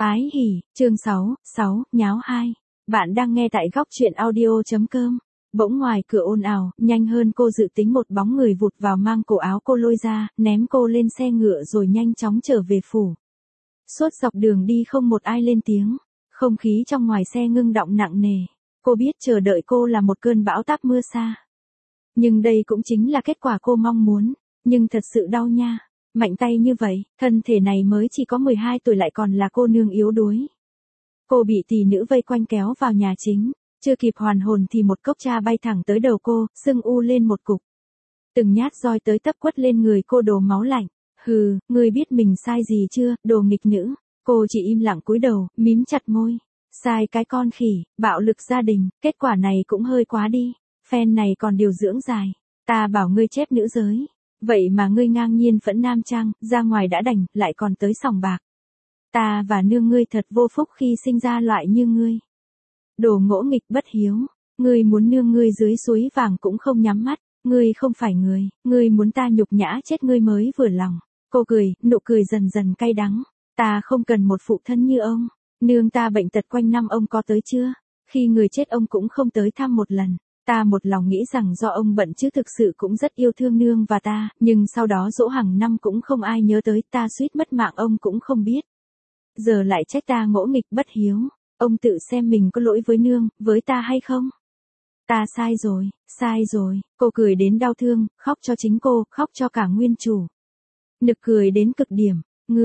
Ái hỉ, chương 6, nháo 2. Bạn đang nghe tại góc truyện audio.com. Bỗng ngoài cửa ồn ào, nhanh hơn cô dự tính một bóng người vụt vào mang cổ áo cô lôi ra, ném cô lên xe ngựa rồi nhanh chóng trở về phủ. Suốt dọc đường đi không một ai lên tiếng, không khí trong ngoài xe ngưng đọng nặng nề. Cô biết chờ đợi cô là một cơn bão táp mưa xa. Nhưng đây cũng chính là kết quả cô mong muốn, nhưng thật sự đau nha. Mạnh tay như vậy, thân thể này mới chỉ có 12 tuổi lại còn là cô nương yếu đuối. Cô bị tỷ nữ vây quanh kéo vào nhà chính, chưa kịp hoàn hồn thì một cốc trà bay thẳng tới đầu cô, sưng u lên một cục. Từng nhát roi tới tấp quất lên người cô đổ máu lạnh. Hừ, ngươi biết mình sai gì chưa, đồ nghịch nữ. Cô chỉ im lặng cúi đầu, mím chặt môi. Sai cái con khỉ, bạo lực gia đình, kết quả này cũng hơi quá đi. Phen này còn điều dưỡng dài. Ta bảo ngươi chép nữ giới. Vậy mà ngươi ngang nhiên phẫn nam trang, ra ngoài đã đành, lại còn tới sòng bạc. Ta và nương ngươi thật vô phúc khi sinh ra loại như ngươi. Đồ ngỗ nghịch bất hiếu, ngươi muốn nương ngươi dưới suối vàng cũng không nhắm mắt, ngươi không phải người, ngươi muốn ta nhục nhã chết ngươi mới vừa lòng. Cô cười, nụ cười dần dần cay đắng. Ta không cần một phụ thân như ông, nương ta bệnh tật quanh năm ông có tới chưa? Khi người chết ông cũng không tới thăm một lần. Ta một lòng nghĩ rằng do ông bận chứ thực sự cũng rất yêu thương nương và ta, nhưng sau đó dỗ hàng năm cũng không ai nhớ tới, ta suýt mất mạng ông cũng không biết. Giờ lại trách ta ngỗ nghịch bất hiếu, ông tự xem mình có lỗi với nương, với ta hay không? Ta sai rồi, cô cười đến đau thương, khóc cho chính cô, khóc cho cả nguyên chủ. Nực cười đến cực điểm,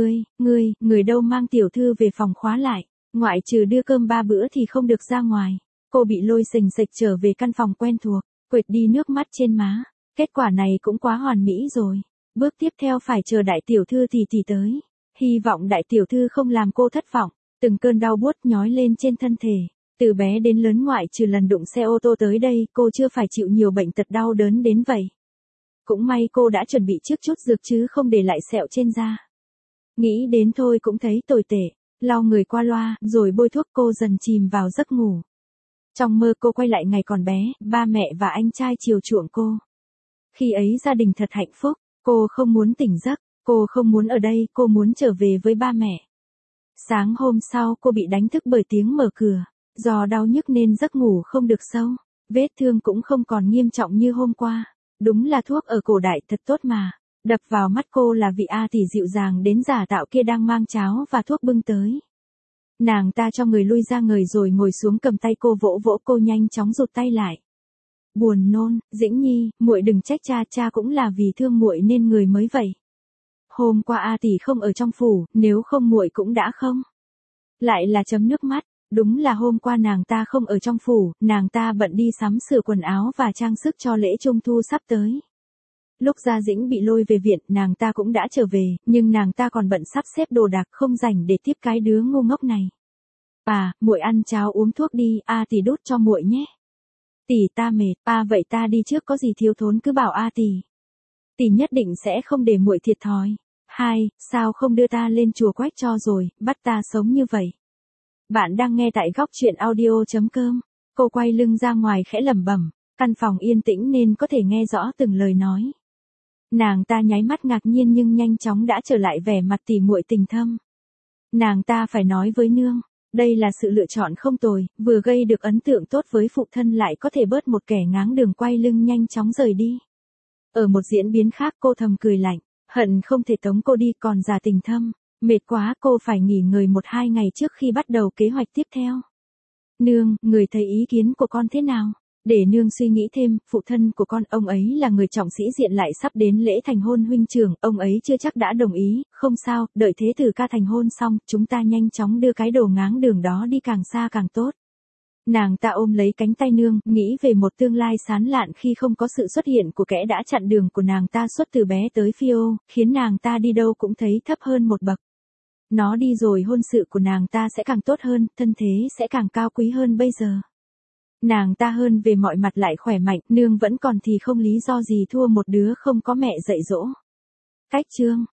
người đâu mang tiểu thư về phòng khóa lại, ngoại trừ đưa cơm 3 bữa thì không được ra ngoài. Cô bị lôi xềnh xệch trở về căn phòng quen thuộc, quệt đi nước mắt trên má. Kết quả này cũng quá hoàn mỹ rồi. Bước tiếp theo phải chờ đại tiểu thư tỷ tới. Hy vọng đại tiểu thư không làm cô thất vọng. Từng cơn đau buốt nhói lên trên thân thể. Từ bé đến lớn ngoại trừ lần đụng xe ô tô tới đây, cô chưa phải chịu nhiều bệnh tật đau đớn đến vậy. Cũng may cô đã chuẩn bị trước chút dược chứ không để lại sẹo trên da. Nghĩ đến thôi cũng thấy tồi tệ. Lau người qua loa, rồi bôi thuốc cô dần chìm vào giấc ngủ. Trong mơ cô quay lại ngày còn bé, ba mẹ và anh trai chiều chuộng cô. Khi ấy gia đình thật hạnh phúc, cô không muốn tỉnh giấc, cô không muốn ở đây, cô muốn trở về với ba mẹ. Sáng hôm sau cô bị đánh thức bởi tiếng mở cửa, do đau nhức nên giấc ngủ không được sâu, vết thương cũng không còn nghiêm trọng như hôm qua. Đúng là thuốc ở cổ đại thật tốt mà, đập vào mắt cô là vị A tỷ dịu dàng đến giả tạo kia đang mang cháo và thuốc bưng tới. Nàng ta cho người lui ra người rồi ngồi xuống cầm tay cô vỗ vỗ cô nhanh chóng rụt tay lại. Buồn nôn, Dĩnh Nhi, muội đừng trách cha cũng là vì thương muội nên người mới vậy. Hôm qua A tỷ không ở trong phủ, nếu không muội cũng đã không. Lại là chấm nước mắt, đúng là hôm qua nàng ta không ở trong phủ, nàng ta bận đi sắm sửa quần áo và trang sức cho lễ trung thu sắp tới. Lúc Gia Dĩnh bị lôi về viện, nàng ta cũng đã trở về, nhưng nàng ta còn bận sắp xếp đồ đạc không rảnh để tiếp cái đứa ngu ngốc này. Muội ăn cháo uống thuốc đi, tỷ đút cho muội nhé. Tỷ ta mệt, vậy ta đi trước có gì thiếu thốn cứ bảo tỷ. Tỷ nhất định sẽ không để muội thiệt thòi. Sao không đưa ta lên chùa Quách cho rồi, bắt ta sống như vậy. Bạn đang nghe tại góc truyện audio.com. Cô quay lưng ra ngoài khẽ lẩm bẩm, căn phòng yên tĩnh nên có thể nghe rõ từng lời nói. Nàng ta nháy mắt ngạc nhiên nhưng nhanh chóng đã trở lại vẻ mặt tỉ muội tình thâm. Nàng ta phải nói với nương, đây là sự lựa chọn không tồi, vừa gây được ấn tượng tốt với phụ thân lại có thể bớt một kẻ ngáng đường quay lưng nhanh chóng rời đi. Ở một diễn biến khác cô thầm cười lạnh, hận không thể tống cô đi còn già tình thâm, mệt quá cô phải nghỉ ngơi 1-2 ngày trước khi bắt đầu kế hoạch tiếp theo. Nương, người thấy ý kiến của con thế nào? Để nương suy nghĩ thêm, phụ thân của con, ông ấy là người trọng sĩ diện lại sắp đến lễ thành hôn huynh trưởng, ông ấy chưa chắc đã đồng ý, không sao, đợi thế tử ca thành hôn xong, chúng ta nhanh chóng đưa cái đồ ngáng đường đó đi càng xa càng tốt. Nàng ta ôm lấy cánh tay nương, nghĩ về một tương lai sán lạn khi không có sự xuất hiện của kẻ đã chặn đường của nàng ta suốt từ bé tới Phio, khiến nàng ta đi đâu cũng thấy thấp hơn một bậc. Nó đi rồi hôn sự của nàng ta sẽ càng tốt hơn, thân thế sẽ càng cao quý hơn bây giờ. Nàng ta hơn về mọi mặt lại khỏe mạnh, nương vẫn còn thì không lý do gì thua một đứa không có mẹ dạy dỗ. Cách chương